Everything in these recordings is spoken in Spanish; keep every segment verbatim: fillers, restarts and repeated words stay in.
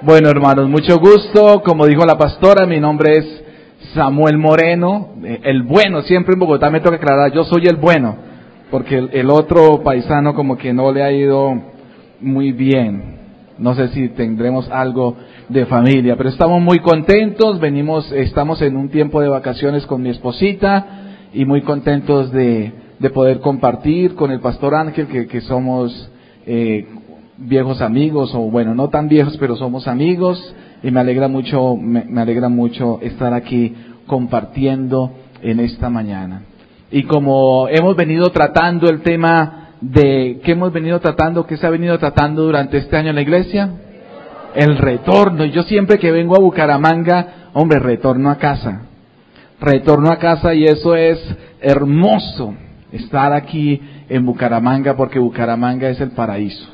Bueno, hermanos, mucho gusto. Como dijo la pastora, mi nombre es Samuel Moreno, el bueno. Siempre en Bogotá me toca aclarar, yo soy el bueno, porque el, el otro paisano como que no le ha ido muy bien. No sé si tendremos algo de familia, pero estamos muy contentos. Venimos, estamos en un tiempo de vacaciones con mi esposita y muy contentos de, de poder compartir con el pastor Ángel, que, que somos eh, viejos amigos, o bueno, no tan viejos, pero somos amigos, y me alegra mucho, me, me alegra mucho estar aquí compartiendo en esta mañana. Y como hemos venido tratando el tema de, ¿qué hemos venido tratando? ¿Qué se ha venido tratando durante este año en la iglesia? El retorno. Y yo siempre que vengo a Bucaramanga, hombre, retorno a casa. Retorno a casa, y eso es hermoso, estar aquí en Bucaramanga, porque Bucaramanga es el paraíso.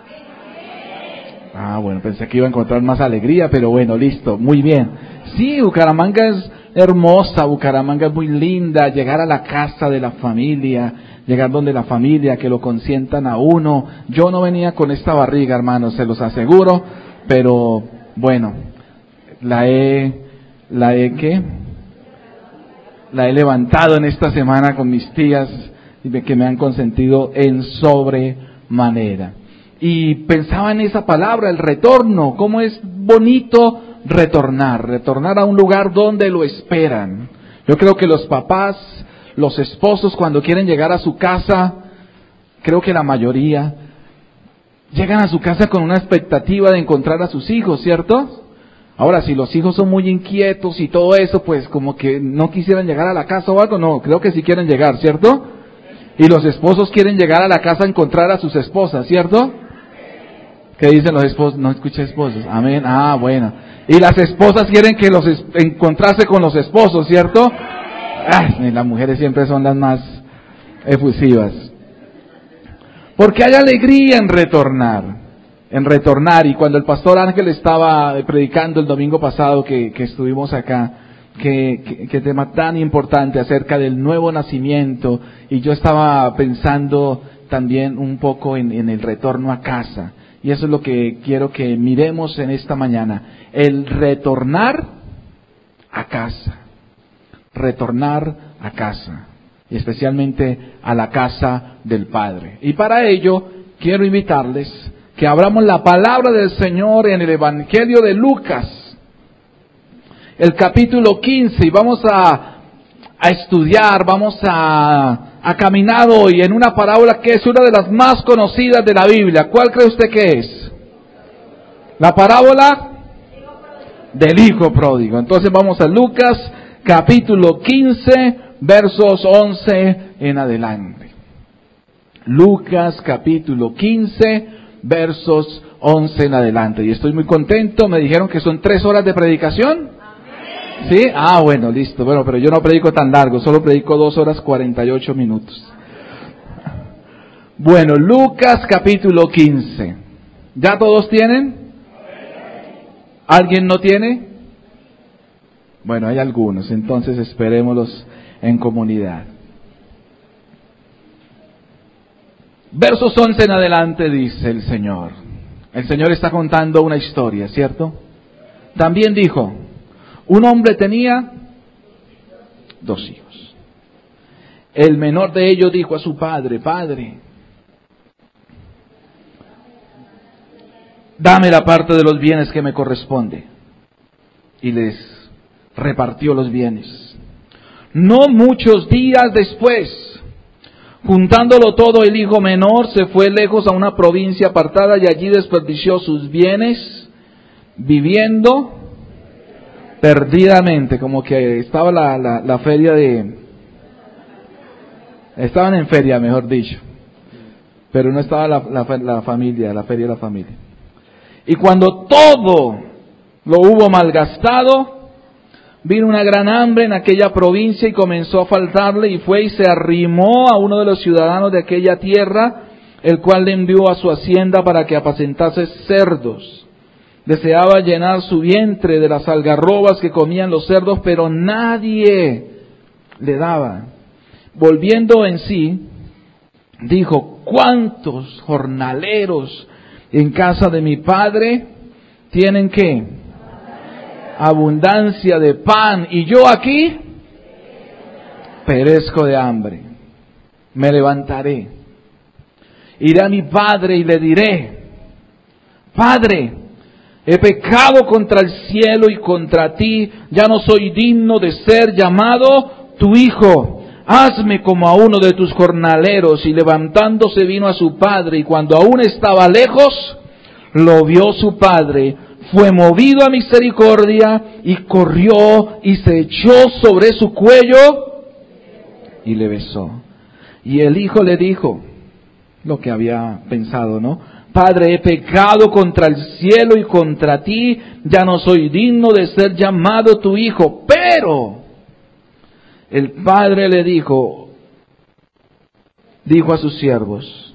Ah, bueno, pensé que iba a encontrar más alegría, pero bueno, listo, muy bien. Sí, Bucaramanga es hermosa, Bucaramanga es muy linda, llegar a la casa de la familia, llegar donde la familia, que lo consientan a uno. Yo no venía con esta barriga, hermanos, se los aseguro, pero bueno, la he, la he, ¿qué? La he levantado en esta semana con mis tías, que me han consentido en sobremanera. Y pensaba en esa palabra, el retorno, cómo es bonito retornar, retornar a un lugar donde lo esperan. Yo creo que los papás, los esposos, cuando quieren llegar a su casa, creo que la mayoría, llegan a su casa con una expectativa de encontrar a sus hijos, ¿cierto? Ahora, si los hijos son muy inquietos y todo eso, pues como que no quisieran llegar a la casa o algo, no, creo que sí quieren llegar, ¿cierto? Y los esposos quieren llegar a la casa a encontrar a sus esposas, ¿cierto? ¿Qué dicen los esposos? No escuché esposos. Amén. Ah, bueno. Y las esposas quieren que los es- encontrarse con los esposos, ¿cierto? Ay, las mujeres siempre son las más efusivas. Porque hay alegría en retornar, en retornar. Y cuando el pastor Ángel estaba predicando el domingo pasado que, que estuvimos acá, que, que, que tema tan importante acerca del nuevo nacimiento, y yo estaba pensando también un poco en, en el retorno a casa. Y eso es lo que quiero que miremos en esta mañana. El retornar a casa. Retornar a casa. Y especialmente a la casa del Padre. Y para ello quiero invitarles que abramos la palabra del Señor en el Evangelio de Lucas. El capítulo quince. Y vamos a, a estudiar, vamos a... a caminar hoy en una parábola que es una de las más conocidas de la Biblia. ¿Cuál cree usted que es? La parábola del Hijo Pródigo. Entonces vamos a Lucas capítulo quince, versos once en adelante. Lucas capítulo quince, versos once en adelante. Y estoy muy contento, me dijeron que son tres horas de predicación. ¿Sí? Ah, bueno, listo. Bueno, pero yo no predico tan largo, solo predico dos horas cuarenta y ocho minutos. Bueno, Lucas capítulo quince. ¿Ya todos tienen? ¿Alguien no tiene? Bueno, hay algunos, entonces esperémoslos en comunidad. Versos once en adelante dice el Señor. El Señor está contando una historia, ¿cierto? También dijo, un hombre tenía dos hijos. El menor de ellos dijo a su padre, Padre, dame la parte de los bienes que me corresponde. Y les repartió los bienes. No muchos días después, juntándolo todo, el hijo menor se fue lejos a una provincia apartada y allí desperdició sus bienes, viviendo perdidamente, como que estaba la, la, la feria de... Estaban en feria, mejor dicho. Pero no estaba la, la, la familia, la feria de la familia. Y cuando todo lo hubo malgastado, vino una gran hambre en aquella provincia y comenzó a faltarle, y fue y se arrimó a uno de los ciudadanos de aquella tierra, el cual le envió a su hacienda para que apacentase cerdos. Deseaba llenar su vientre de las algarrobas que comían los cerdos, pero nadie le daba. Volviendo en sí, dijo, ¿cuántos jornaleros en casa de mi padre tienen ¿qué? Abundancia de pan, y yo aquí perezco de hambre. Me levantaré, iré a mi padre y le diré: Padre, he pecado contra el cielo y contra ti, ya no soy digno de ser llamado tu hijo. Hazme como a uno de tus jornaleros. Y levantándose vino a su padre, y cuando aún estaba lejos, lo vio su padre, fue movido a misericordia, y corrió y se echó sobre su cuello y le besó. Y el hijo le dijo lo que había pensado, ¿no? Padre, he pecado contra el cielo y contra ti, ya no soy digno de ser llamado tu hijo. Pero el padre le dijo, dijo a sus siervos: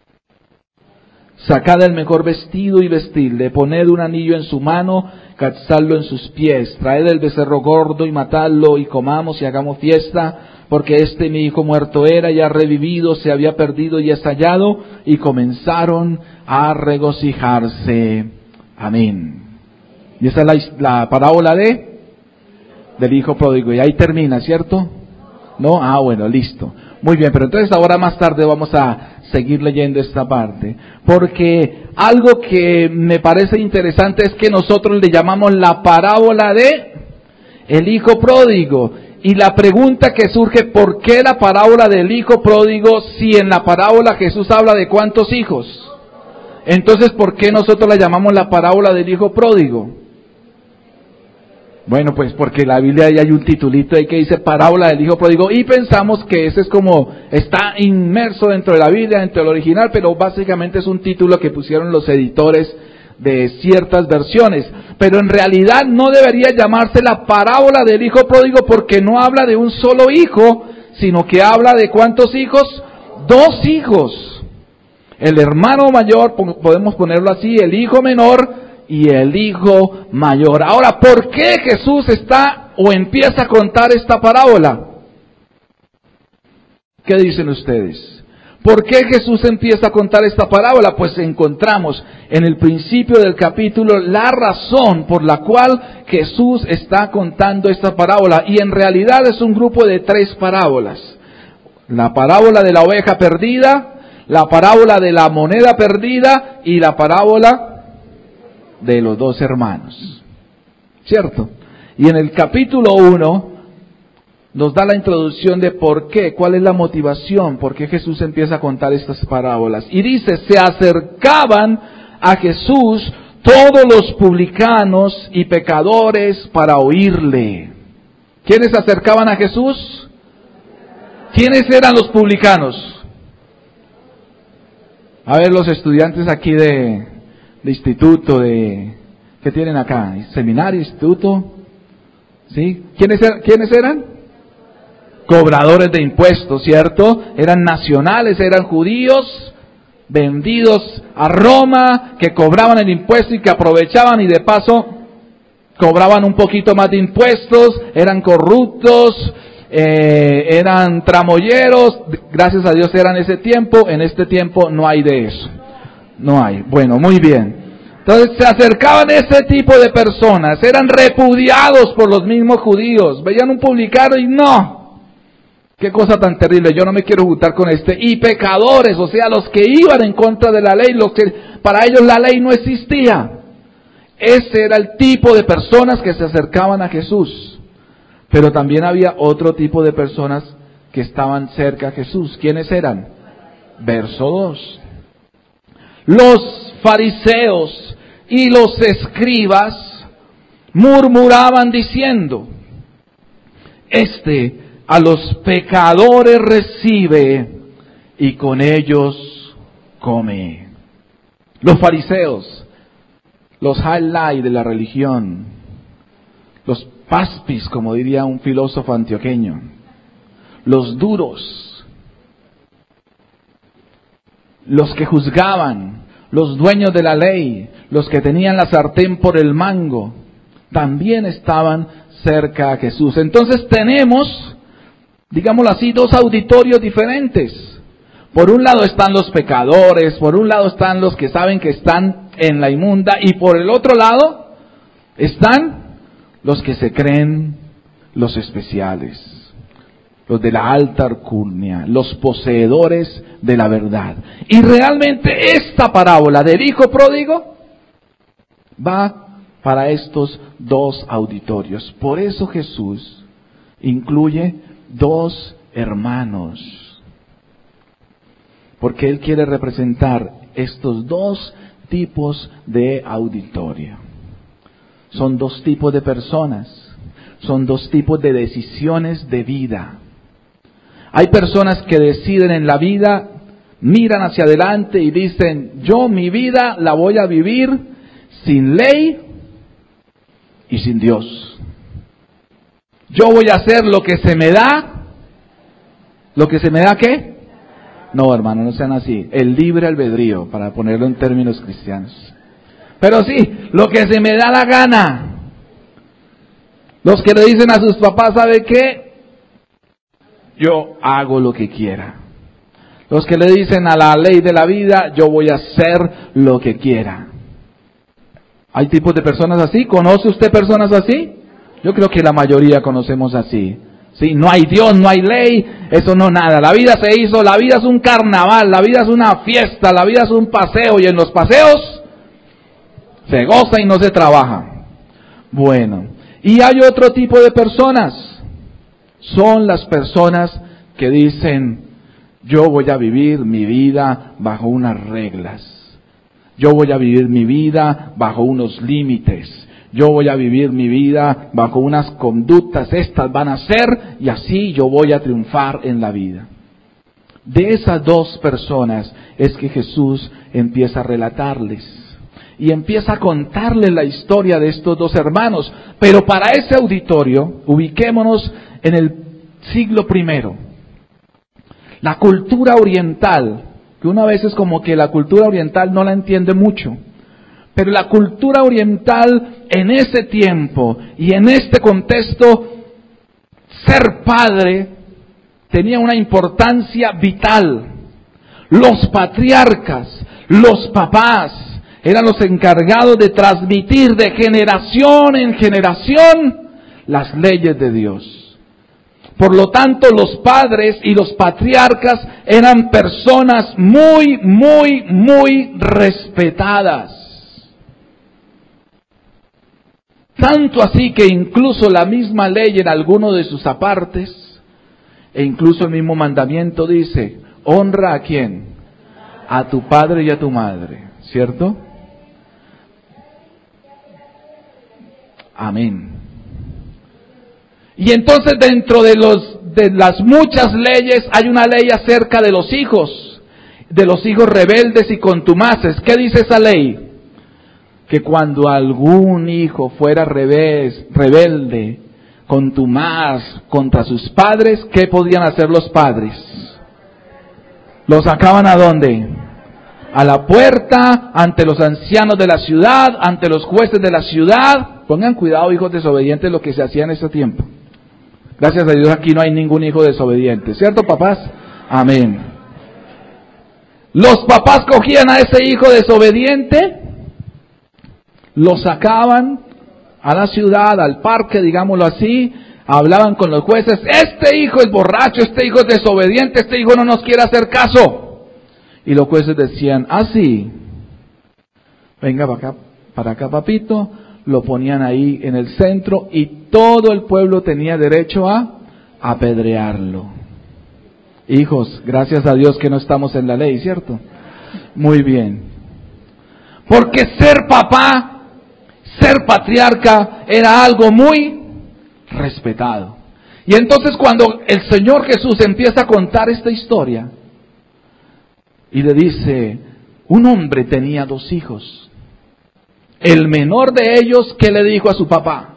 sacad el mejor vestido y vestidle, poned un anillo en su mano, calzadlo en sus pies, traed el becerro gordo y matadlo, y comamos y hagamos fiesta, porque este mi hijo muerto era y ha revivido, se había perdido y es hallado. Y comenzaron a regocijarse. Amén. Y esa es la, la parábola de del hijo pródigo. Y ahí termina, ¿cierto? ¿No? Ah, bueno, listo. Muy bien, pero entonces ahora más tarde vamos a seguir leyendo esta parte. Porque algo que me parece interesante es que nosotros le llamamos la parábola de el hijo pródigo. Y la pregunta que surge: ¿por qué la parábola del hijo pródigo si en la parábola Jesús habla de cuántos hijos? Entonces, ¿por qué nosotros la llamamos la parábola del hijo pródigo? Bueno, pues porque en la Biblia ahí hay un titulito ahí que dice parábola del hijo pródigo, y pensamos que ese es como, está inmerso dentro de la Biblia, dentro del original, pero básicamente es un título que pusieron los editores de ciertas versiones. Pero en realidad no debería llamarse la parábola del hijo pródigo, porque no habla de un solo hijo, sino que habla de ¿cuántos hijos? Dos hijos. El hermano mayor, podemos ponerlo así, el hijo menor y el hijo mayor. Ahora, ¿por qué Jesús está o empieza a contar esta parábola? ¿Qué dicen ustedes? ¿Por qué Jesús empieza a contar esta parábola? Pues encontramos en el principio del capítulo la razón por la cual Jesús está contando esta parábola. Y en realidad es un grupo de tres parábolas. La parábola de la oveja perdida, la parábola de la moneda perdida y la parábola de los dos hermanos. ¿Cierto? Y en el capítulo uno nos da la introducción de por qué, cuál es la motivación, por qué Jesús empieza a contar estas parábolas. Y dice: se acercaban a Jesús todos los publicanos y pecadores para oírle. ¿Quiénes se acercaban a Jesús? ¿Quiénes eran los publicanos? A ver, los estudiantes aquí de, de instituto, de ¿qué tienen acá? Seminario, instituto, ¿sí? ¿Quiénes, ¿quiénes eran? Cobradores de impuestos, ¿cierto? Eran nacionales, eran judíos, vendidos a Roma, que cobraban el impuesto y que aprovechaban y de paso cobraban un poquito más de impuestos, eran corruptos, eh, eran tramoyeros. Gracias a Dios era en ese tiempo. En este tiempo no hay de eso, no hay. Bueno, muy bien. Entonces se acercaban ese tipo de personas, eran repudiados por los mismos judíos, veían un publicano y no, qué cosa tan terrible, yo no me quiero juntar con este. Y pecadores, o sea, los que iban en contra de la ley, los que para ellos la ley no existía. Ese era el tipo de personas que se acercaban a Jesús. Pero también había otro tipo de personas que estaban cerca a Jesús. ¿Quiénes eran? Verso dos. Los fariseos y los escribas murmuraban diciendo: este a los pecadores recibe y con ellos come. Los fariseos, los highlight de la religión, los paspis, como diría un filósofo antioqueño, los duros, los que juzgaban, los dueños de la ley, los que tenían la sartén por el mango, también estaban cerca a Jesús. Entonces tenemos, digámoslo así, dos auditorios diferentes. Por un lado están los pecadores, por un lado están los que saben que están en la inmunda, y por el otro lado están los que se creen los especiales, los de la alta alcurnia, los poseedores de la verdad. Y realmente esta parábola del hijo pródigo va para estos dos auditorios. Por eso Jesús incluye dos hermanos, porque Él quiere representar estos dos tipos de auditorio. Son dos tipos de personas, son dos tipos de decisiones de vida. Hay personas que deciden en la vida, miran hacia adelante y dicen, yo mi vida la voy a vivir sin ley y sin Dios. Yo voy a hacer lo que se me da. ¿Lo que se me da qué? No, hermano, no sean así. El libre albedrío, para ponerlo en términos cristianos. Pero sí, lo que se me da la gana. Los que le dicen a sus papás, ¿sabe qué? Yo hago lo que quiera. Los que le dicen a la ley de la vida, yo voy a hacer lo que quiera. ¿Hay tipos de personas así? ¿Conoce usted personas así? Yo creo que la mayoría conocemos así. Sí, no hay Dios, no hay ley, eso no nada. La vida se hizo, la vida es un carnaval, la vida es una fiesta, la vida es un paseo, y en los paseos se goza y no se trabaja. Bueno, y hay otro tipo de personas. Son las personas que dicen, yo voy a vivir mi vida bajo unas reglas. Yo voy a vivir mi vida bajo unos límites. Yo voy a vivir mi vida bajo unas conductas. Estas van a ser y así yo voy a triunfar en la vida. De esas dos personas es que Jesús empieza a relatarles. Y empieza a contarles la historia de estos dos hermanos. Pero para ese auditorio, ubiquémonos en el siglo primero. La cultura oriental, que una vez es como que la cultura oriental no la entiende mucho, pero la cultura oriental en ese tiempo y en este contexto, ser padre tenía una importancia vital. Los patriarcas, los papás, eran los encargados de transmitir de generación en generación las leyes de Dios. Por lo tanto, los padres y los patriarcas eran personas muy, muy, muy respetadas. Tanto así que incluso la misma ley en alguno de sus apartes, e incluso el mismo mandamiento dice, honra a quién, a tu padre y a tu madre, ¿cierto? Amén. Y entonces dentro de los de las muchas leyes hay una ley acerca de los hijos, de los hijos rebeldes y contumaces. ¿Qué dice esa ley? Que cuando algún hijo fuera revés, rebelde, contumaz contra sus padres, ¿qué podían hacer los padres? ¿Los sacaban a dónde? A la puerta, ante los ancianos de la ciudad, ante los jueces de la ciudad. Pongan cuidado, hijos desobedientes, lo que se hacía en ese tiempo. Gracias a Dios aquí no hay ningún hijo desobediente, ¿cierto, papás? Amén. Los papás cogían a ese hijo desobediente, lo sacaban a la ciudad, al parque, digámoslo así, hablaban con los jueces, este hijo es borracho, este hijo es desobediente, este hijo no nos quiere hacer caso. Y los jueces decían, ah, sí, venga para acá, para acá, papito. Lo ponían ahí en el centro y todo el pueblo tenía derecho a apedrearlo. Hijos, gracias a Dios que no estamos en la ley, ¿cierto? Muy bien. Porque ser papá, ser patriarca, era algo muy respetado. Y entonces cuando el Señor Jesús empieza a contar esta historia, y le dice, un hombre tenía dos hijos. El menor de ellos, ¿qué le dijo a su papá?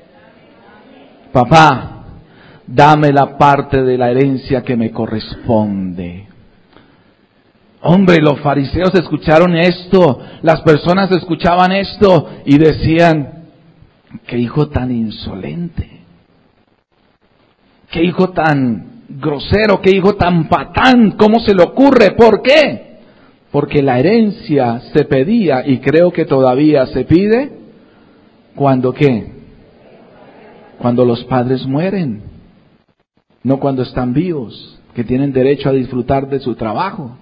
Papá, dame la parte de la herencia que me corresponde. Hombre, los fariseos escucharon esto, las personas escuchaban esto y decían, qué hijo tan insolente, qué hijo tan grosero, qué hijo tan patán, ¿cómo se le ocurre? ¿Por qué? Porque la herencia se pedía, y creo que todavía se pide, ¿cuando qué? Cuando los padres mueren, no cuando están vivos, que tienen derecho a disfrutar de su trabajo.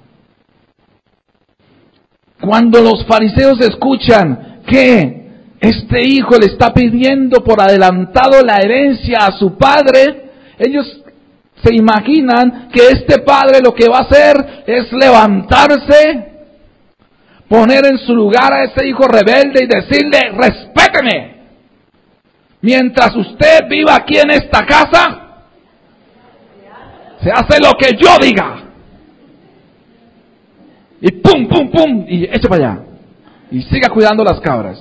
Cuando los fariseos escuchan que este hijo le está pidiendo por adelantado la herencia a su padre, ellos se imaginan que este padre lo que va a hacer es levantarse, poner en su lugar a ese hijo rebelde y decirle: respéteme. Mientras usted viva aquí en esta casa, se hace lo que yo diga. Y pum, pum, pum, y eche para allá. Y siga cuidando las cabras.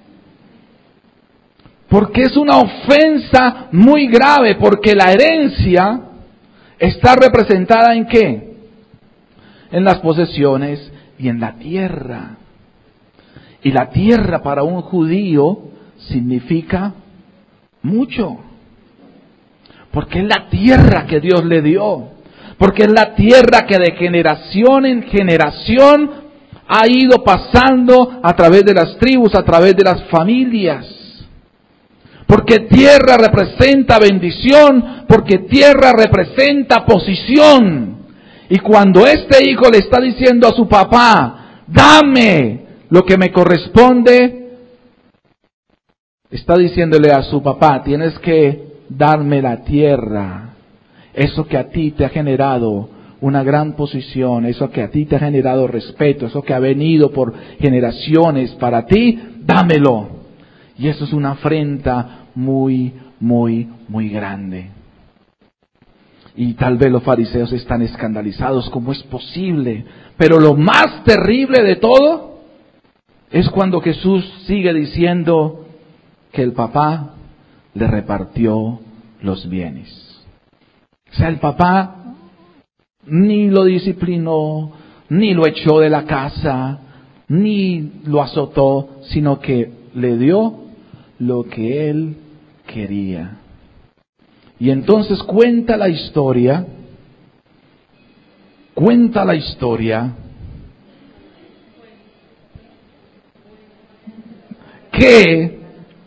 Porque es una ofensa muy grave, porque la herencia está representada ¿en qué? En las posesiones y en la tierra. Y la tierra para un judío significa mucho. Porque es la tierra que Dios le dio. Porque es la tierra que de generación en generación ha ido pasando a través de las tribus, a través de las familias. Porque tierra representa bendición, porque tierra representa posición. Y cuando este hijo le está diciendo a su papá: dame lo que me corresponde, está diciéndole a su papá: tienes que darme la tierra. Eso que a ti te ha generado una gran posición, eso que a ti te ha generado respeto, eso que ha venido por generaciones para ti, dámelo. Y eso es una afrenta muy, muy, muy grande. Y tal vez los fariseos están escandalizados, ¿cómo es posible? Pero lo más terrible de todo es cuando Jesús sigue diciendo que el papá le repartió los bienes. O sea, el papá ni lo disciplinó, ni lo echó de la casa, ni lo azotó, sino que le dio lo que él quería. Y entonces cuenta la historia, cuenta la historia, que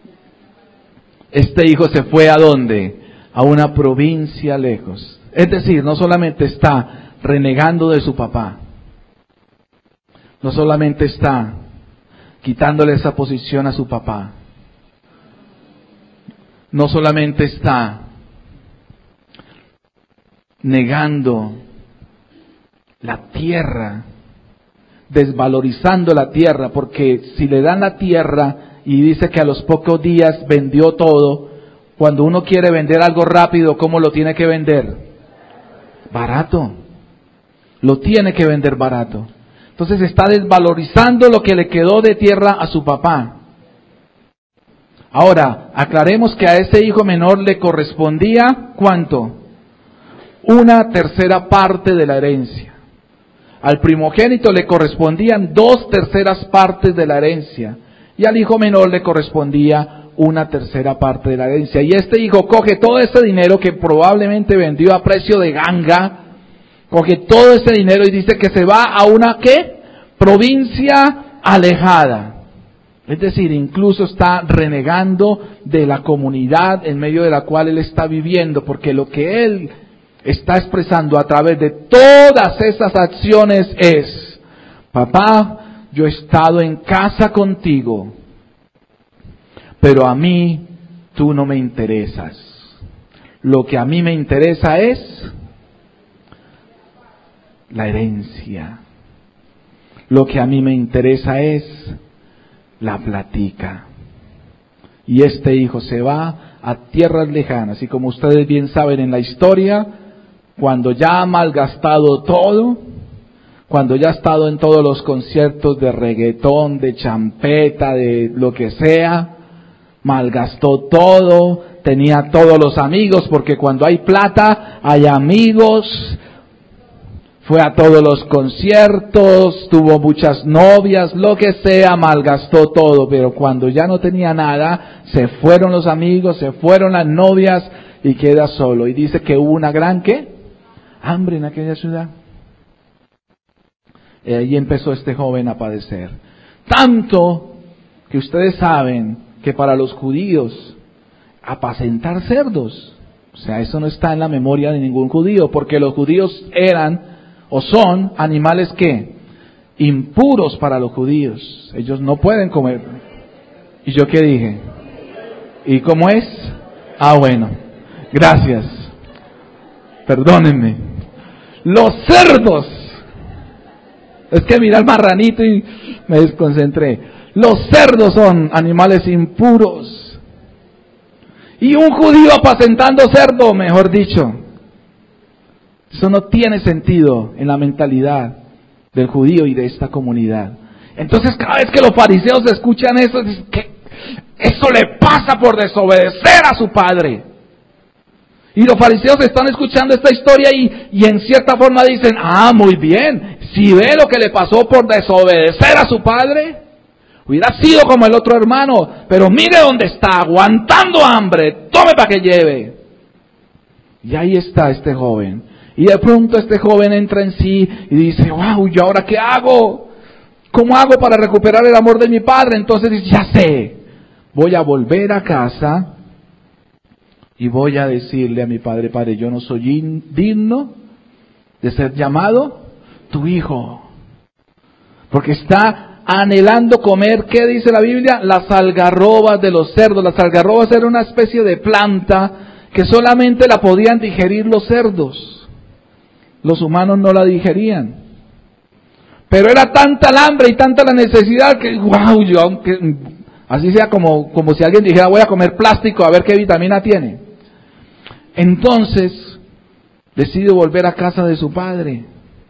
este hijo se fue ¿a dónde? A una provincia lejos. Es decir, no solamente está renegando de su papá, no solamente está quitándole esa posición a su papá, no solamente está negando la tierra, desvalorizando la tierra, porque si le dan la tierra y dice que a los pocos días vendió todo, cuando uno quiere vender algo rápido, ¿cómo lo tiene que vender? Barato. Lo tiene que vender barato. Entonces está desvalorizando lo que le quedó de tierra a su papá. Ahora, aclaremos que a ese hijo menor le correspondía, ¿cuánto? Una tercera parte de la herencia. Al primogénito le correspondían dos terceras partes de la herencia. Y al hijo menor le correspondía una tercera parte de la herencia. Y este hijo coge todo ese dinero que probablemente vendió a precio de ganga, coge todo ese dinero y dice que se va a una, ¿qué? Provincia alejada. Es decir, incluso está renegando de la comunidad en medio de la cual él está viviendo, porque lo que él está expresando a través de todas esas acciones es: papá, yo he estado en casa contigo, pero a mí tú no me interesas. Lo que a mí me interesa es la herencia. Lo que a mí me interesa es la platica. Y este hijo se va a tierras lejanas. Y como ustedes bien saben en la historia, cuando ya ha malgastado todo, cuando ya ha estado en todos los conciertos de reggaetón, de champeta, de lo que sea, malgastó todo, tenía todos los amigos, porque cuando hay plata hay amigos, fue a todos los conciertos, tuvo muchas novias, lo que sea, malgastó todo, pero cuando ya no tenía nada, se fueron los amigos, se fueron las novias y queda solo. Y dice que hubo una gran, ¿qué? Hambre en aquella ciudad. Y ahí empezó este joven a padecer. Tanto que ustedes saben que para los judíos apacentar cerdos, o sea, eso no está en la memoria de ningún judío, porque los judíos eran o son animales que impuros para los judíos. Ellos no pueden comer. ¿Y yo qué dije? ¿Y cómo es? Ah, bueno, gracias. Perdónenme. Los cerdos. Es que mira el marranito y me desconcentré. Los cerdos son animales impuros. Y un judío apacentando cerdo, mejor dicho. Eso no tiene sentido en la mentalidad del judío y de esta comunidad. Entonces cada vez que los fariseos escuchan eso, dicen que eso le pasa por desobedecer a su padre. Y los fariseos están escuchando esta historia y, y en cierta forma dicen, ah, muy bien, si ve lo que le pasó por desobedecer a su padre, hubiera sido como el otro hermano, pero mire dónde está, aguantando hambre, tome para que lleve. Y ahí está este joven. Y de pronto este joven entra en sí y dice, wow, ¿y ahora qué hago? ¿Cómo hago para recuperar el amor de mi padre? Entonces dice, ya sé, voy a volver a casa y voy a decirle a mi padre, padre, yo no soy digno de ser llamado tu hijo. Porque está anhelando comer, ¿qué dice la Biblia? Las algarrobas de los cerdos. Las algarrobas era una especie de planta que solamente la podían digerir los cerdos. Los humanos no la digerían. Pero era tanta el hambre y tanta la necesidad que, wow, yo, aunque, así sea como, como si alguien dijera, voy a comer plástico a ver qué vitamina tiene. Entonces, decide volver a casa de su padre.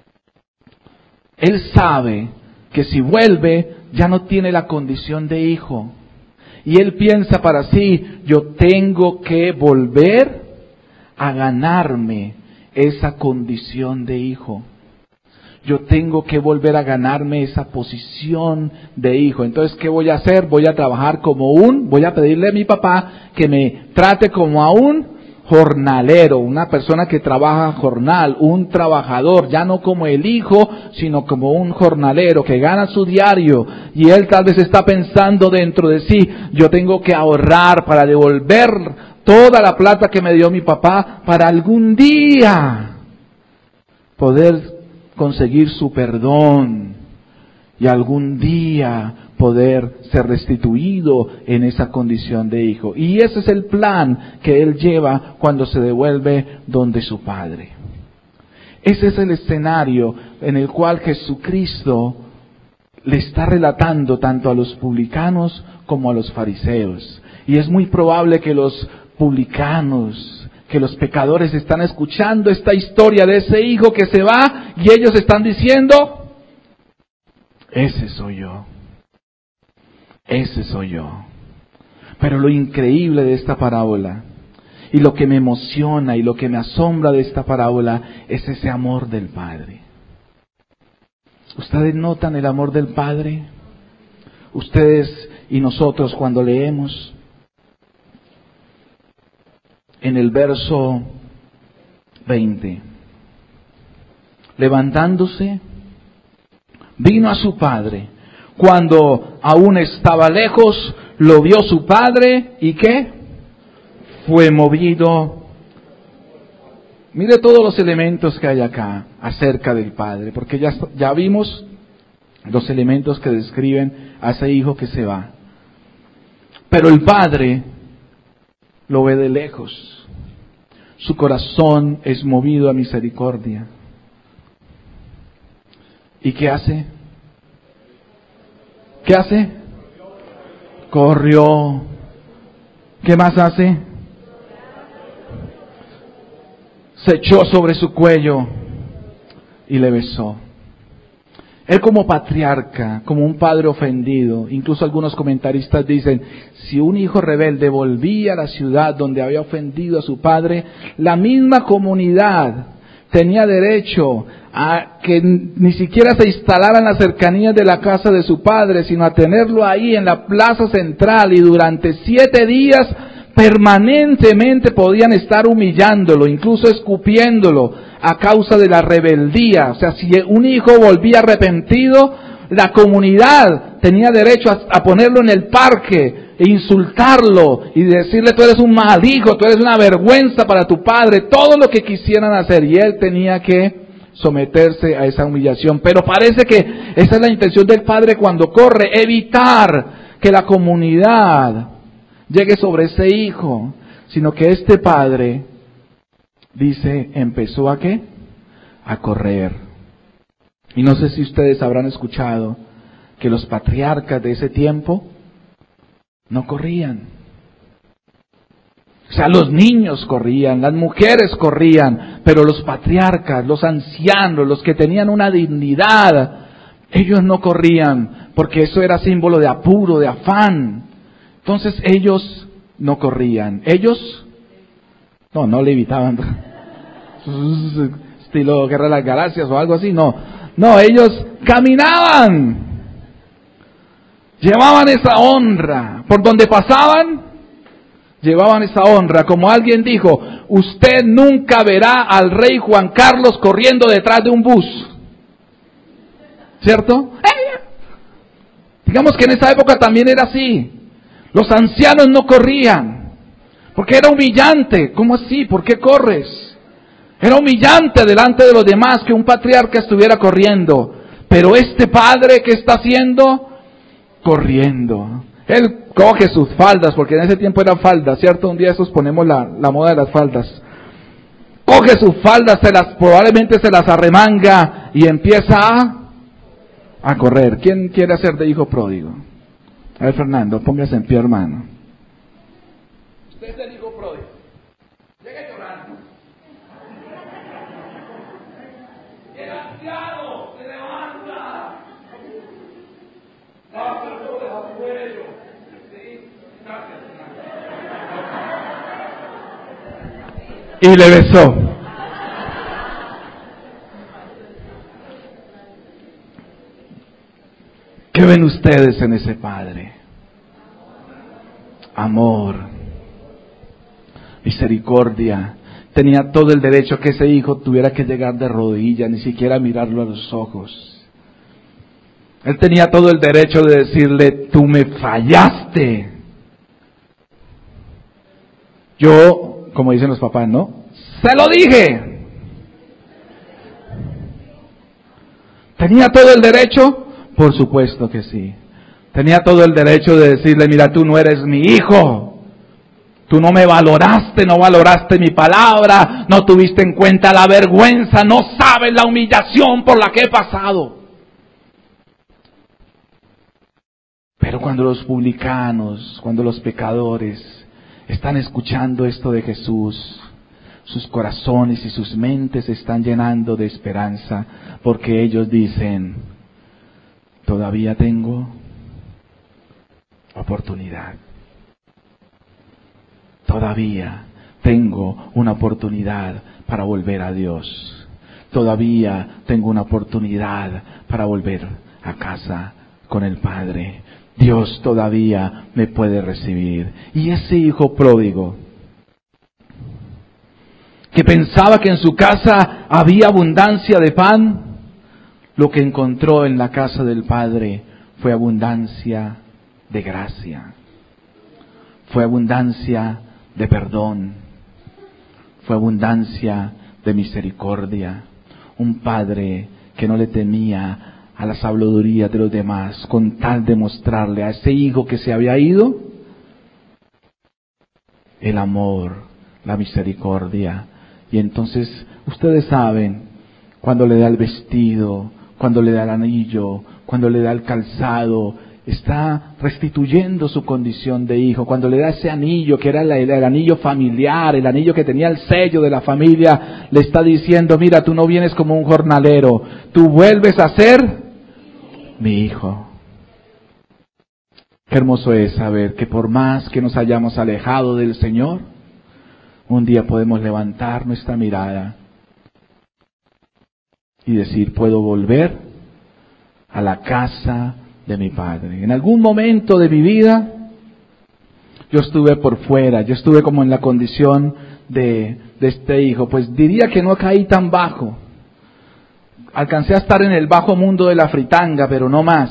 Él sabe que si vuelve, ya no tiene la condición de hijo. Y él piensa para sí, yo tengo que volver a ganarme esa condición de hijo. Yo tengo que volver a ganarme esa posición de hijo. Entonces, ¿qué voy a hacer? Voy a trabajar como un, voy a pedirle a mi papá que me trate como a un jornalero, una persona que trabaja jornal, un trabajador, ya no como el hijo, sino como un jornalero que gana su diario. Y él tal vez está pensando dentro de sí, yo tengo que ahorrar para devolver toda la plata que me dio mi papá para algún día poder conseguir su perdón y algún día poder ser restituido en esa condición de hijo. Y ese es el plan que él lleva cuando se devuelve donde su padre. Ese es el escenario en el cual Jesucristo le está relatando tanto a los publicanos como a los fariseos. Y es muy probable que los publicanos, que los pecadores están escuchando esta historia de ese hijo que se va y ellos están diciendo, ese soy yo, ese soy yo. Pero lo increíble de esta parábola y lo que me emociona y lo que me asombra de esta parábola es ese amor del Padre. ¿Ustedes notan el amor del Padre? Ustedes y nosotros cuando leemos en el verso veinte, levantándose, vino a su padre. Cuando aún estaba lejos, lo vio su padre, ¿y qué? Fue movido. Mire todos los elementos que hay acá acerca del padre, porque ya, ya vimos los elementos que describen a ese hijo que se va. Pero el padre lo ve de lejos. Su corazón es movido a misericordia. ¿Y qué hace? ¿Qué hace? Corrió. ¿Qué más hace? Se echó sobre su cuello y le besó. Él como patriarca, como un padre ofendido, incluso algunos comentaristas dicen, si un hijo rebelde volvía a la ciudad donde había ofendido a su padre, la misma comunidad tenía derecho a que ni siquiera se instalara en las cercanías de la casa de su padre, sino a tenerlo ahí en la plaza central y durante siete días permanentemente podían estar humillándolo, incluso escupiéndolo a causa de la rebeldía. O sea, si un hijo volvía arrepentido, la comunidad tenía derecho a, a ponerlo en el parque e insultarlo y decirle: tú eres un mal hijo, tú eres una vergüenza para tu padre, todo lo que quisieran hacer, y él tenía que someterse a esa humillación. Pero parece que esa es la intención del padre cuando corre, evitar que la comunidad llegue sobre ese hijo, sino que este padre, dice, empezó a ¿qué? A correr. Y no sé si ustedes habrán escuchado que los patriarcas de ese tiempo no corrían. O sea, los niños corrían, las mujeres corrían, pero los patriarcas, los ancianos, los que tenían una dignidad, ellos no corrían, porque eso era símbolo de apuro, de afán. Entonces ellos no corrían. Ellos, no, no levitaban, estilo Guerra de las Galaxias o algo así, no. No, ellos caminaban, llevaban esa honra, por donde pasaban, llevaban esa honra. Como alguien dijo, usted nunca verá al rey Juan Carlos corriendo detrás de un bus, ¿cierto? ¡Eh! Digamos que en esa época también era así. Los ancianos no corrían, porque era humillante. ¿Cómo así? ¿Por qué corres? Era humillante delante de los demás que un patriarca estuviera corriendo. Pero este padre, ¿qué está haciendo? Corriendo. Él coge sus faldas, porque en ese tiempo eran faldas, ¿cierto? Un día esos ponemos la, la moda de las faldas. Coge sus faldas, se las, probablemente se las arremanga y empieza a, a correr. ¿Quién quiere hacer de hijo pródigo? A ver, Fernando, póngase en pie, hermano. Usted es el hijo pródigo. Llega llorando. El anciano se levanta. La persona a cuello. Sí, gracias. Y le besó. ¿Qué ven ustedes en ese padre? Amor, misericordia. Tenía todo el derecho que ese hijo tuviera que llegar de rodillas, ni siquiera mirarlo a los ojos. Él tenía todo el derecho de decirle: tú me fallaste. Yo, como dicen los papás, ¿no? ¡Se lo dije! ¿Tenía todo el derecho? Por supuesto que sí. Tenía todo el derecho de decirle: mira, tú no eres mi hijo. Tú no me valoraste, no valoraste mi palabra, no tuviste en cuenta la vergüenza, no sabes la humillación por la que he pasado. Pero cuando los publicanos, cuando los pecadores están escuchando esto de Jesús, sus corazones y sus mentes se están llenando de esperanza, porque ellos dicen: todavía tengo oportunidad. Todavía tengo una oportunidad para volver a Dios. Todavía tengo una oportunidad para volver a casa con el Padre. Dios todavía me puede recibir. Y ese hijo pródigo, que pensaba que en su casa había abundancia de pan, lo que encontró en la casa del Padre fue abundancia de gracia, fue abundancia de perdón, fue abundancia de misericordia. Un padre que no le temía a las habladurías de los demás, con tal de mostrarle a ese hijo que se había ido el amor, la misericordia. Y entonces ustedes saben, cuando le da el vestido, cuando le da el anillo, cuando le da el calzado, está restituyendo su condición de hijo. Cuando le da ese anillo, que era el, el anillo familiar, el anillo que tenía el sello de la familia, le está diciendo: mira, tú no vienes como un jornalero, tú vuelves a ser mi hijo. Qué hermoso es saber que por más que nos hayamos alejado del Señor, un día podemos levantar nuestra mirada y decir: puedo volver a la casa de mi Padre. En algún momento de mi vida yo estuve por fuera, yo estuve como en la condición de, de este hijo. Pues diría que no caí tan bajo. Alcancé a estar en el bajo mundo de la fritanga, pero no más.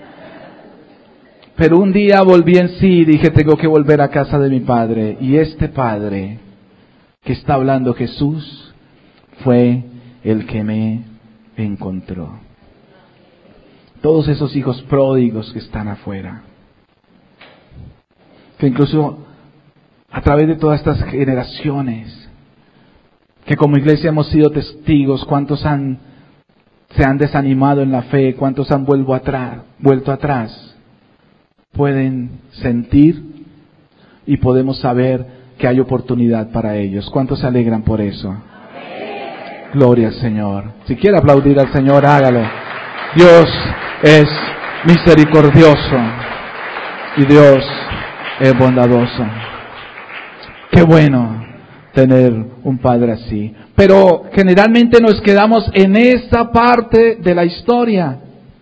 Pero un día volví en sí y dije, tengo que volver a casa de mi padre. Y este padre que está hablando Jesús fue el que me encontró. Todos esos hijos pródigos que están afuera, que incluso a través de todas estas generaciones, que como iglesia hemos sido testigos, cuántos han, se han desanimado en la fe, cuántos han vuelto atrás, vuelto atrás, pueden sentir y podemos saber que hay oportunidad para ellos. ¿Cuántos se alegran por eso? Amén. Gloria al Señor. Si quiere aplaudir al Señor, hágalo. Dios es misericordioso y Dios es bondadoso. Qué bueno tener un padre así. Pero generalmente nos quedamos en esa parte de la historia,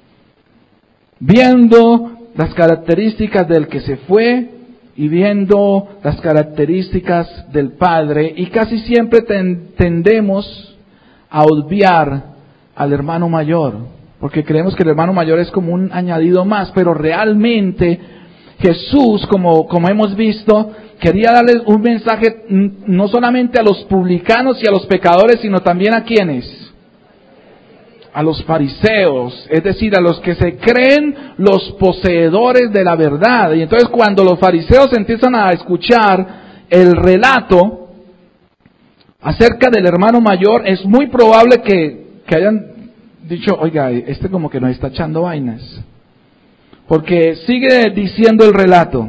viendo las características del que se fue y viendo las características del padre, y casi siempre ten, tendemos a obviar al hermano mayor, porque creemos que el hermano mayor es como un añadido más, pero realmente Jesús, como, como hemos visto, quería darles un mensaje no solamente a los publicanos y a los pecadores, sino también a quienes, a los fariseos, es decir, a los que se creen los poseedores de la verdad. Y entonces cuando los fariseos empiezan a escuchar el relato acerca del hermano mayor, es muy probable que, que hayan dicho, oiga, este como que nos está echando vainas. Porque sigue diciendo el relato.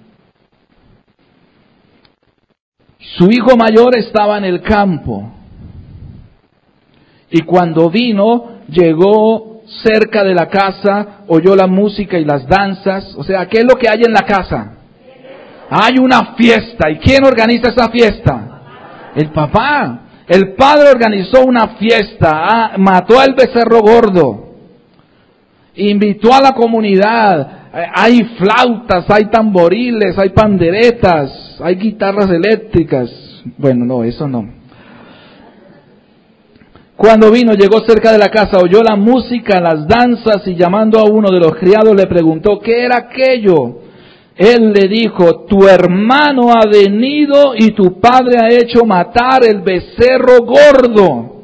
Su hijo mayor estaba en el campo, y cuando vino, llegó cerca de la casa, oyó la música y las danzas. O sea, ¿qué es lo que hay en la casa? Hay una fiesta. ¿Y quién organiza esa fiesta? El papá. El padre organizó una fiesta, ah, mató al becerro gordo, invitó a la comunidad. Hay flautas, hay tamboriles, hay panderetas, hay guitarras eléctricas. Bueno, no, eso no. Cuando vino, llegó cerca de la casa, oyó la música, las danzas, y llamando a uno de los criados le preguntó, ¿qué era aquello? Él le dijo, tu hermano ha venido y tu padre ha hecho matar el becerro gordo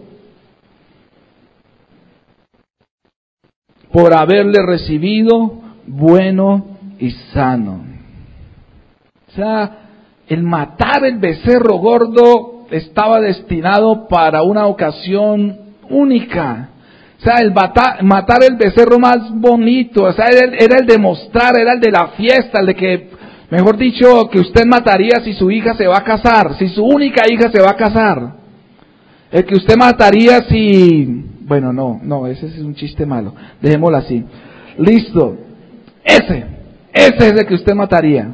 por haberle recibido bueno y sano. O sea, el matar el becerro gordo estaba destinado para una ocasión única. O sea, el matar, matar el becerro más bonito, o sea, era el, era el de mostrar, era el de la fiesta, el de que, mejor dicho, que usted mataría si su hija se va a casar, si su única hija se va a casar. El que usted mataría si... Bueno, no, no, ese es un chiste malo. Dejémoslo así. Listo. Ese, ese es el que usted mataría.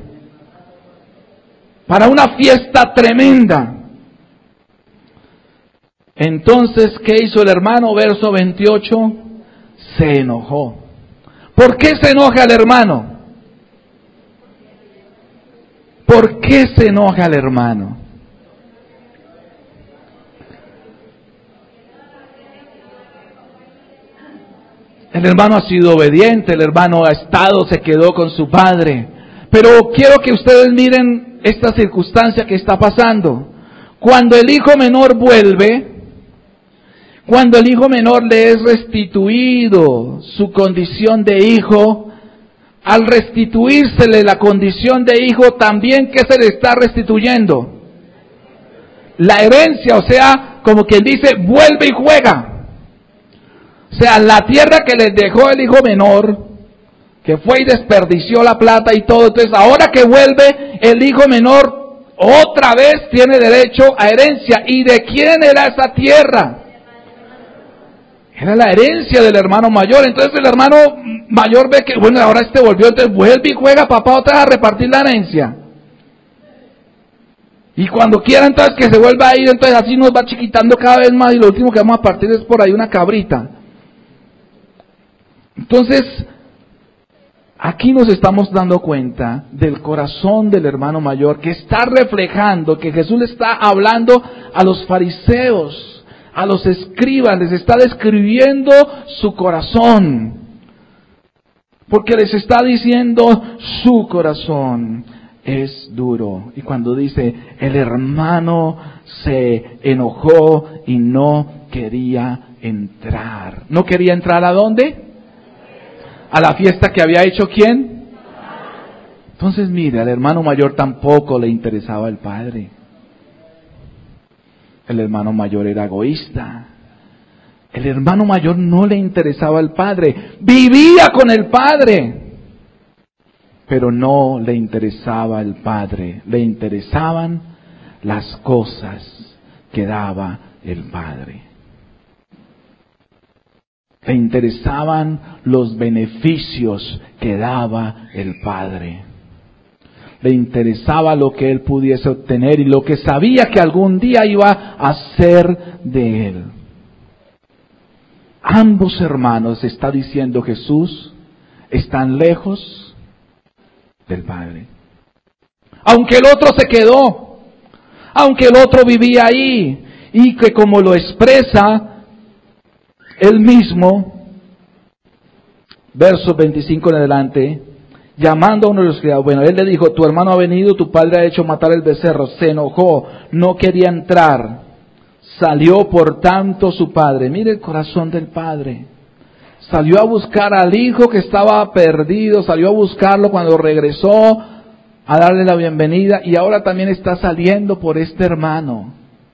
Para una fiesta tremenda. Entonces, ¿qué hizo el hermano? Verso veintiocho. Se enojó. ¿Por qué se enoja el hermano? ¿Por qué se enoja el hermano? El hermano ha sido obediente, el hermano ha estado, se quedó con su padre. Pero quiero que ustedes miren esta circunstancia que está pasando. Cuando el hijo menor vuelve, cuando el hijo menor le es restituido su condición de hijo, al restituírsele la condición de hijo, también ¿qué se le está restituyendo? La herencia, o sea, como quien dice, vuelve y juega. O sea, la tierra que les dejó el hijo menor, que fue y desperdició la plata y todo, entonces ahora que vuelve el hijo menor, otra vez tiene derecho a herencia. ¿Y de quién era esa tierra? Era la herencia del hermano mayor. Entonces el hermano mayor ve que, bueno, ahora este volvió, entonces vuelve y juega, papá, otra vez a repartir la herencia. Y cuando quiera entonces que se vuelva a ir, entonces así nos va chiquitando cada vez más, y lo último que vamos a partir es por ahí una cabrita. Entonces, Aquí nos estamos dando cuenta del corazón del hermano mayor que está reflejando, que Jesús le está hablando a los fariseos, a los escribas, les está describiendo su corazón. Porque les está diciendo su corazón es duro. Y cuando dice, el hermano se enojó y no quería entrar. ¿No quería entrar a dónde? ¿A la fiesta que había hecho quién? Entonces mire, al hermano mayor tampoco le interesaba el padre. El hermano mayor era egoísta. El hermano mayor no le interesaba el padre. Vivía con el padre, pero no le interesaba el padre. Le interesaban las cosas que daba el padre. Le interesaban los beneficios que daba el Padre. Le interesaba lo que él pudiese obtener y lo que sabía que algún día iba a ser de él. Ambos hermanos, está diciendo Jesús, están lejos del Padre. Aunque el otro se quedó, aunque el otro vivía ahí, y que como lo expresa él mismo, verso veinticinco en adelante, llamando a uno de los criados, bueno, él le dijo, tu hermano ha venido, tu padre ha hecho matar el becerro, se enojó, no quería entrar, salió por tanto su padre, mire el corazón del padre, salió a buscar al hijo que estaba perdido, salió a buscarlo cuando regresó a darle la bienvenida y ahora también está saliendo por este hermano.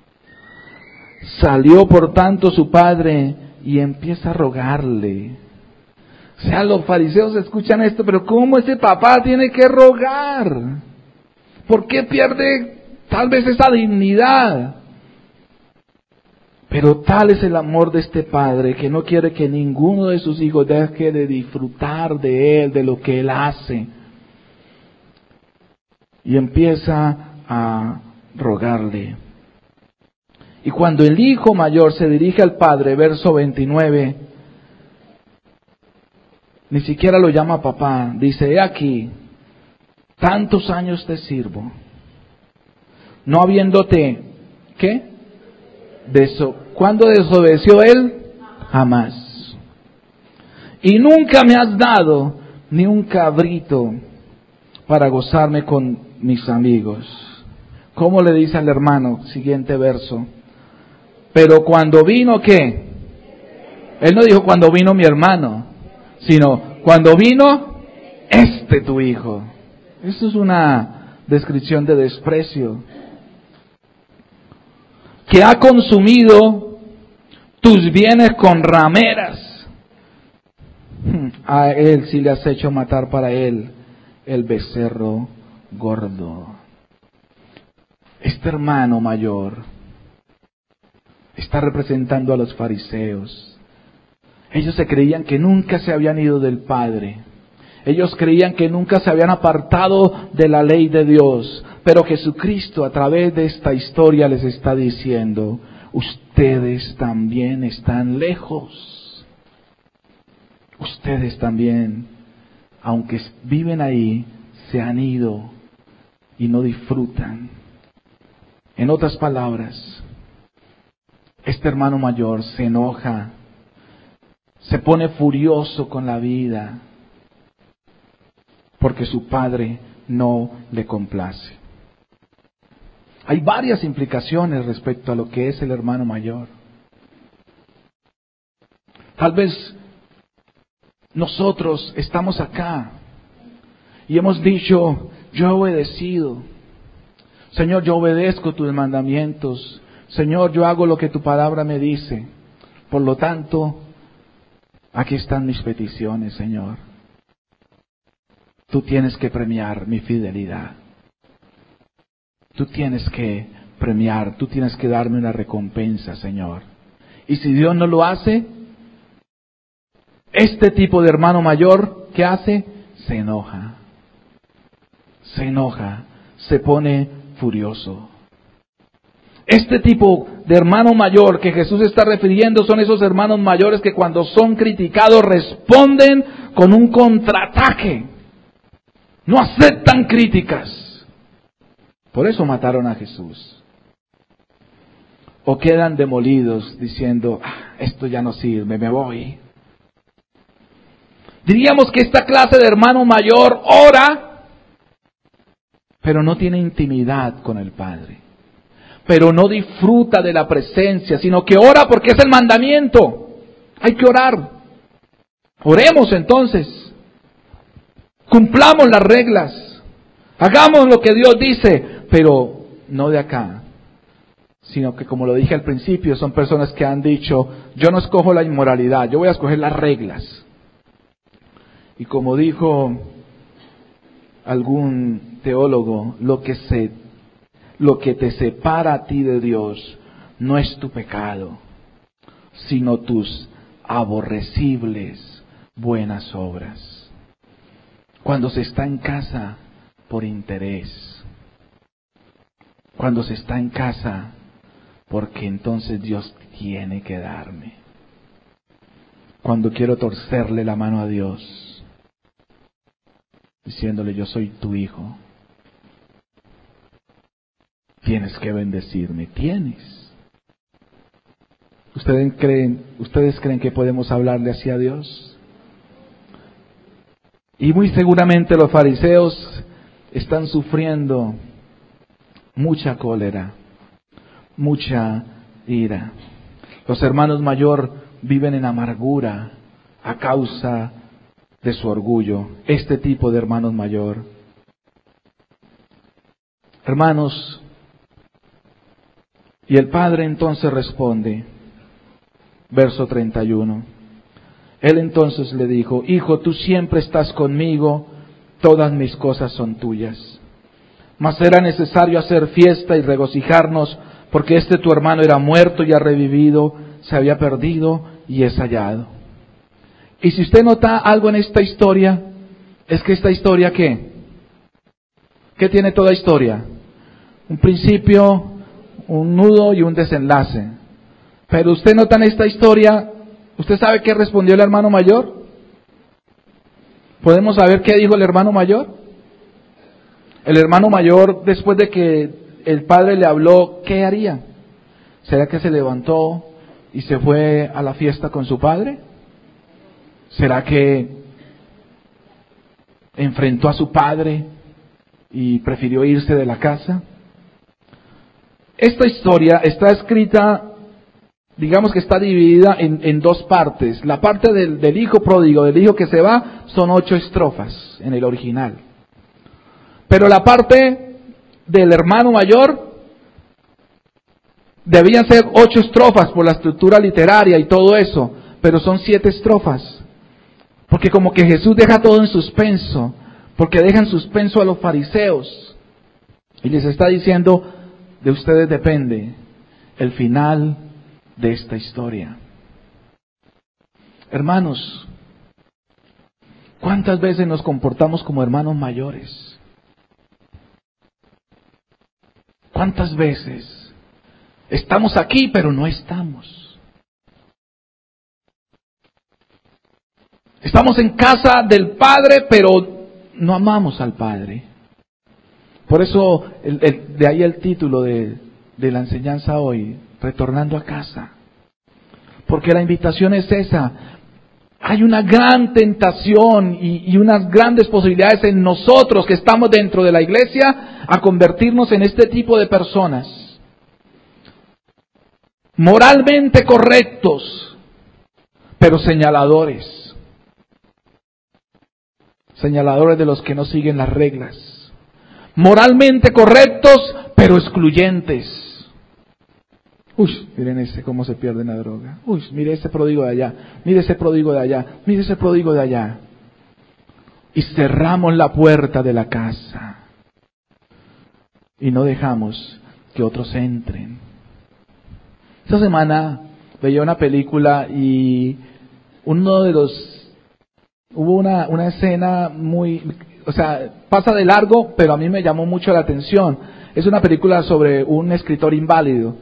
Salió por tanto su padre y empieza a rogarle. O sea, los fariseos escuchan esto, pero ¿cómo ese papá tiene que rogar? ¿Por qué pierde tal vez esa dignidad? Pero tal es el amor de este padre que no quiere que ninguno de sus hijos deje de disfrutar de él, de lo que él hace. Y empieza a rogarle. Y cuando el hijo mayor se dirige al padre, verso veintinueve, ni siquiera lo llama papá, dice, he aquí, tantos años te sirvo, no habiéndote, ¿qué? Deso- ¿Cuándo desobedeció él? Jamás. Y nunca me has dado ni un cabrito para gozarme con mis amigos. ¿Cómo le dice al hermano? Siguiente verso. Pero cuando vino, ¿qué? Él no dijo cuando vino mi hermano, sino cuando vino este tu hijo. Eso es una descripción de desprecio. Que ha consumido tus bienes con rameras. A él sí le has hecho matar para él el becerro gordo. Este hermano mayor está representando a los fariseos. Ellos se creían que nunca se habían ido del Padre. Ellos creían que nunca se habían apartado de la ley de Dios. Pero Jesucristo a través de esta historia les está diciendo, ustedes también están lejos. Ustedes también, aunque viven ahí, se han ido y no disfrutan. En otras palabras, este hermano mayor se enoja, se pone furioso con la vida, porque su padre no le complace. Hay varias implicaciones respecto a lo que es el hermano mayor. Tal vez nosotros estamos acá y hemos dicho, yo he obedecido. Señor, yo obedezco tus mandamientos. Señor, yo hago lo que tu palabra me dice. Por lo tanto, aquí están mis peticiones, Señor. Tú tienes que premiar mi fidelidad. Tú tienes que premiar, tú tienes que darme una recompensa, Señor. Y si Dios no lo hace, este tipo de hermano mayor, ¿qué hace? Se enoja. Se enoja, se pone furioso. Este tipo de hermano mayor que Jesús está refiriendo son esos hermanos mayores que cuando son criticados responden con un contraataque. no aceptan críticas. Por eso mataron a Jesús. O quedan demolidos diciendo, ah, esto ya no sirve, me voy. Diríamos que esta clase de hermano mayor ora, pero no tiene intimidad con el Padre. Pero no disfruta de la presencia, sino que ora porque es el mandamiento. Hay que orar. Oremos entonces. Cumplamos las reglas. Hagamos lo que Dios dice, pero no de acá. Sino que, como lo dije al principio, son personas que han dicho, yo no escojo la inmoralidad, yo voy a escoger las reglas. Y como dijo algún teólogo, lo que se, lo que te separa a ti de Dios no es tu pecado, sino tus aborrecibles buenas obras. Cuando se está en casa por interés, cuando se está en casa porque entonces Dios tiene que darme. Cuando quiero torcerle la mano a Dios, diciéndole, yo soy tu hijo, tienes que bendecirme, tienes. ¿Ustedes creen, ustedes creen que podemos hablarle así a Dios? Y muy seguramente los fariseos están sufriendo mucha cólera, mucha ira. Los hermanos mayor viven en amargura a causa de su orgullo. Este tipo de hermanos mayor. Hermanos, y el padre entonces responde, verso treinta y uno. Él entonces le dijo, hijo, tú siempre estás conmigo, todas mis cosas son tuyas. Mas era necesario hacer fiesta y regocijarnos, porque este tu hermano era muerto y ha revivido, se había perdido y es hallado. Y si usted nota algo en esta historia, es que esta historia, ¿qué? ¿Qué tiene toda historia? Un principio, un nudo y un desenlace. Pero usted nota en esta historia, ¿usted sabe qué respondió el hermano mayor? ¿Podemos saber qué dijo el hermano mayor? El hermano mayor, después de que el padre le habló, ¿qué haría? ¿Será que se levantó y se fue a la fiesta con su padre? ¿Será que enfrentó a su padre y prefirió irse de la casa? Esta historia está escrita, digamos que está dividida en, en dos partes. La parte del, del hijo pródigo, del hijo que se va, son ocho estrofas en el original. Pero la parte del hermano mayor debían ser ocho estrofas por la estructura literaria y todo eso, pero son siete estrofas. Porque como que Jesús deja todo en suspenso, porque deja en suspenso a los fariseos y les está diciendo, de ustedes depende el final de esta historia. Hermanos, ¿cuántas veces nos comportamos como hermanos mayores? ¿Cuántas veces estamos aquí pero no estamos? Estamos en casa del Padre pero no amamos al Padre. Por eso el, el, de ahí el título de, de la enseñanza hoy, retornando a casa. Porque la invitación es esa. Hay una gran tentación y, y unas grandes posibilidades en nosotros que estamos dentro de la iglesia a convertirnos en este tipo de personas. Moralmente correctos, pero señaladores. Señaladores de los que no siguen las reglas. Moralmente correctos, pero excluyentes. Uy, miren ese cómo se pierde en la droga. Uy, mire ese pródigo de allá, mire ese pródigo de allá, mire ese pródigo de allá. Y cerramos la puerta de la casa. Y no dejamos que otros entren. Esta semana veía una película y uno de los... Hubo una, una escena muy... O sea, pasa de largo, pero a mí me llamó mucho la atención. Es una película sobre un escritor inválido.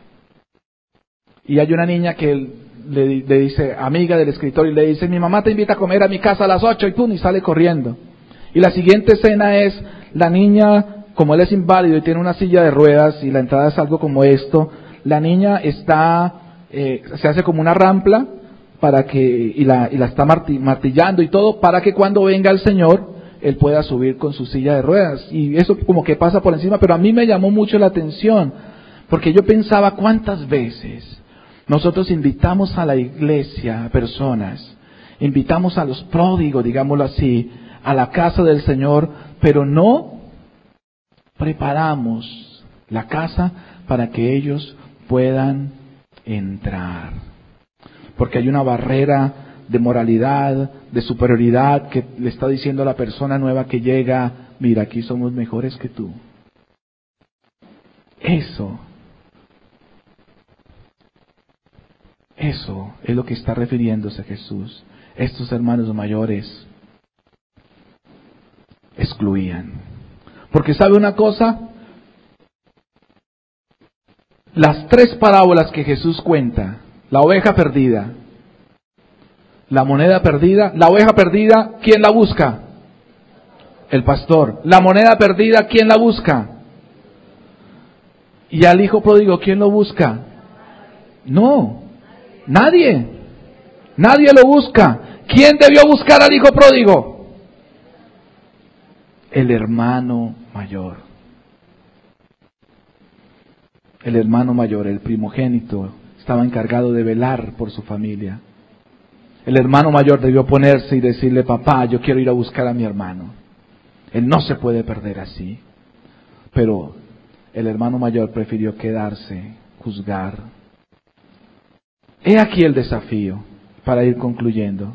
Y hay una niña que le, le dice, amiga del escritor, y le dice, mi mamá te invita a comer a mi casa a las ocho, y pum, y sale corriendo. Y la siguiente escena es la niña, como él es inválido y tiene una silla de ruedas y la entrada es algo como esto, la niña está, eh, se hace como una rampla para que, y la, y la está martillando y todo, para que cuando venga el Señor, él pueda subir con su silla de ruedas. Y eso como que pasa por encima, pero a mí me llamó mucho la atención, porque yo pensaba cuántas veces nosotros invitamos a la iglesia a personas, invitamos a los pródigos, digámoslo así, a la casa del Señor, pero no preparamos la casa para que ellos puedan entrar. Porque hay una barrera de moralidad, de superioridad que le está diciendo a la persona nueva que llega, mira, aquí somos mejores que tú. Eso, eso es lo que está refiriéndose Jesús. Estos hermanos mayores excluían. Porque ¿sabe una cosa? Las tres parábolas que Jesús cuenta, la oveja perdida, la moneda perdida, la oveja perdida, ¿quién la busca? El pastor. La moneda perdida, ¿quién la busca? Y al hijo pródigo, ¿quién lo busca? No, nadie. Nadie lo busca. ¿Quién debió buscar al hijo pródigo? El hermano mayor. El hermano mayor, el primogénito, estaba encargado de velar por su familia. El hermano mayor debió ponerse y decirle, papá, yo quiero ir a buscar a mi hermano. Él no se puede perder así. Pero el hermano mayor prefirió quedarse, juzgar. He aquí el desafío para ir concluyendo.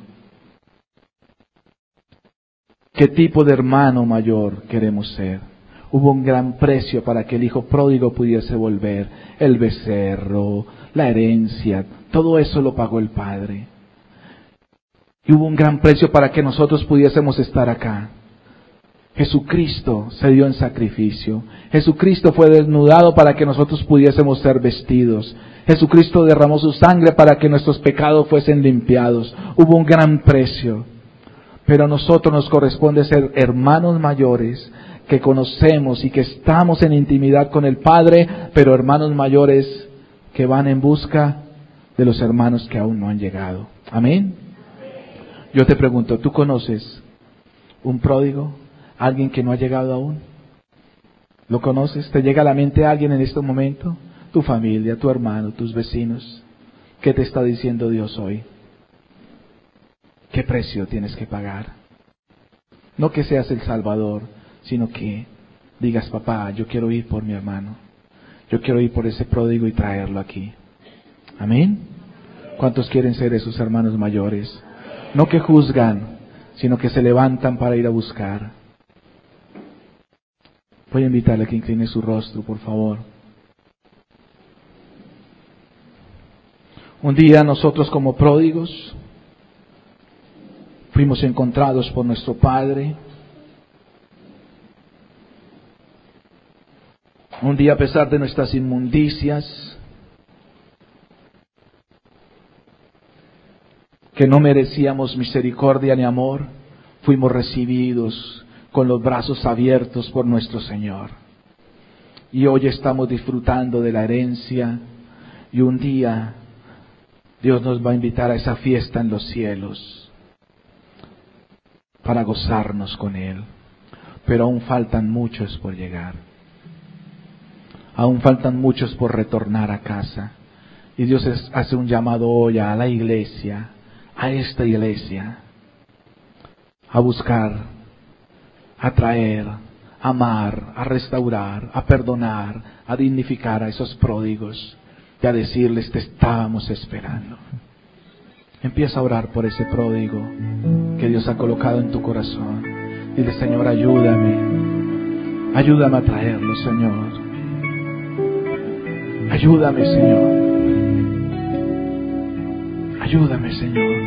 ¿Qué tipo de hermano mayor queremos ser? Hubo un gran precio para que el hijo pródigo pudiese volver. El becerro, la herencia, todo eso lo pagó el Padre. Y hubo un gran precio para que nosotros pudiésemos estar acá. Jesucristo se dio en sacrificio. Jesucristo fue desnudado para que nosotros pudiésemos ser vestidos. Jesucristo derramó su sangre para que nuestros pecados fuesen limpiados. Hubo un gran precio. Pero a nosotros nos corresponde ser hermanos mayores que conocemos y que estamos en intimidad con el Padre, pero hermanos mayores que van en busca de los hermanos que aún no han llegado. Amén. Yo te pregunto, ¿tú conoces un pródigo? ¿Alguien que no ha llegado aún? ¿Lo conoces? ¿Te llega a la mente alguien en este momento? Tu familia, tu hermano, tus vecinos. ¿Qué te está diciendo Dios hoy? ¿Qué precio tienes que pagar? No que seas el Salvador, sino que digas, papá, yo quiero ir por mi hermano. Yo quiero ir por ese pródigo y traerlo aquí. Amén. ¿Cuántos quieren ser esos hermanos mayores? No que juzgan, sino que se levantan para ir a buscar. Voy a invitarle a que incline su rostro, por favor. Un día nosotros como pródigos fuimos encontrados por nuestro Padre. Un día, a pesar de nuestras inmundicias, que no merecíamos misericordia ni amor, fuimos recibidos con los brazos abiertos por nuestro Señor. Y hoy estamos disfrutando de la herencia, y un día Dios nos va a invitar a esa fiesta en los cielos para gozarnos con Él. Pero aún faltan muchos por llegar. Aún faltan muchos por retornar a casa. Y Dios es, hace un llamado hoy a la iglesia, a esta iglesia, a buscar, a traer, a amar, a restaurar, a perdonar, a dignificar a esos pródigos y a decirles, te estábamos esperando. Empieza a orar por ese pródigo que Dios ha colocado en tu corazón. Dile, Señor, ayúdame, ayúdame a traerlo, Señor. Ayúdame, Señor. Ayúdame, Señor.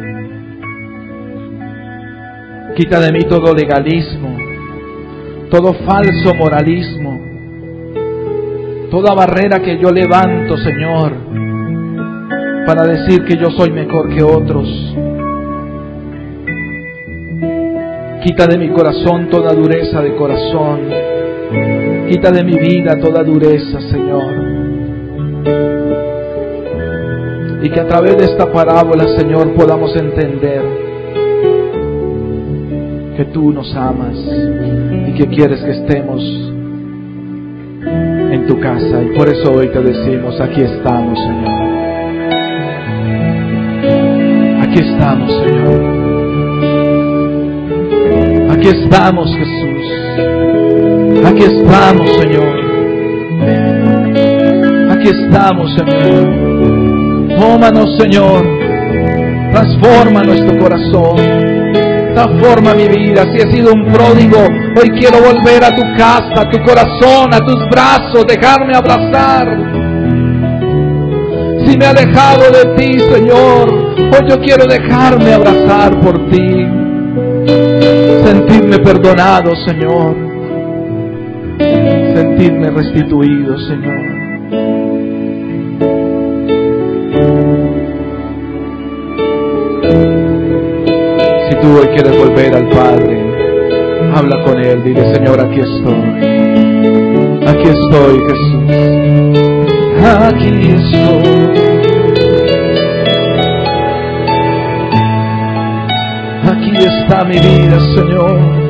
Quita de mí todo legalismo, todo falso moralismo, toda barrera que yo levanto, Señor, para decir que yo soy mejor que otros. Quita de mi corazón toda dureza de corazón. Quita de mi vida toda dureza, Señor. Y que a través de esta parábola, Señor, podamos entender que Tú nos amas y que quieres que estemos en Tu casa. Y por eso hoy te decimos, aquí estamos, Señor. Aquí estamos, Señor. Aquí estamos, Jesús. Aquí estamos, Señor. Aquí estamos, Señor. Tómanos, Señor. Transforma nuestro corazón. Transforma mi vida. Si he sido un pródigo, hoy quiero volver a Tu casa, a Tu corazón, a Tus brazos, dejarme abrazar. Si me he alejado de Ti, Señor, hoy yo quiero dejarme abrazar por Ti. Sentirme perdonado, Señor. Sentirme restituido, Señor. Si tú hoy quieres volver al Padre, habla con Él. Dile, Señor, aquí estoy. Aquí estoy, Jesús. Aquí estoy. Aquí está mi vida, Señor.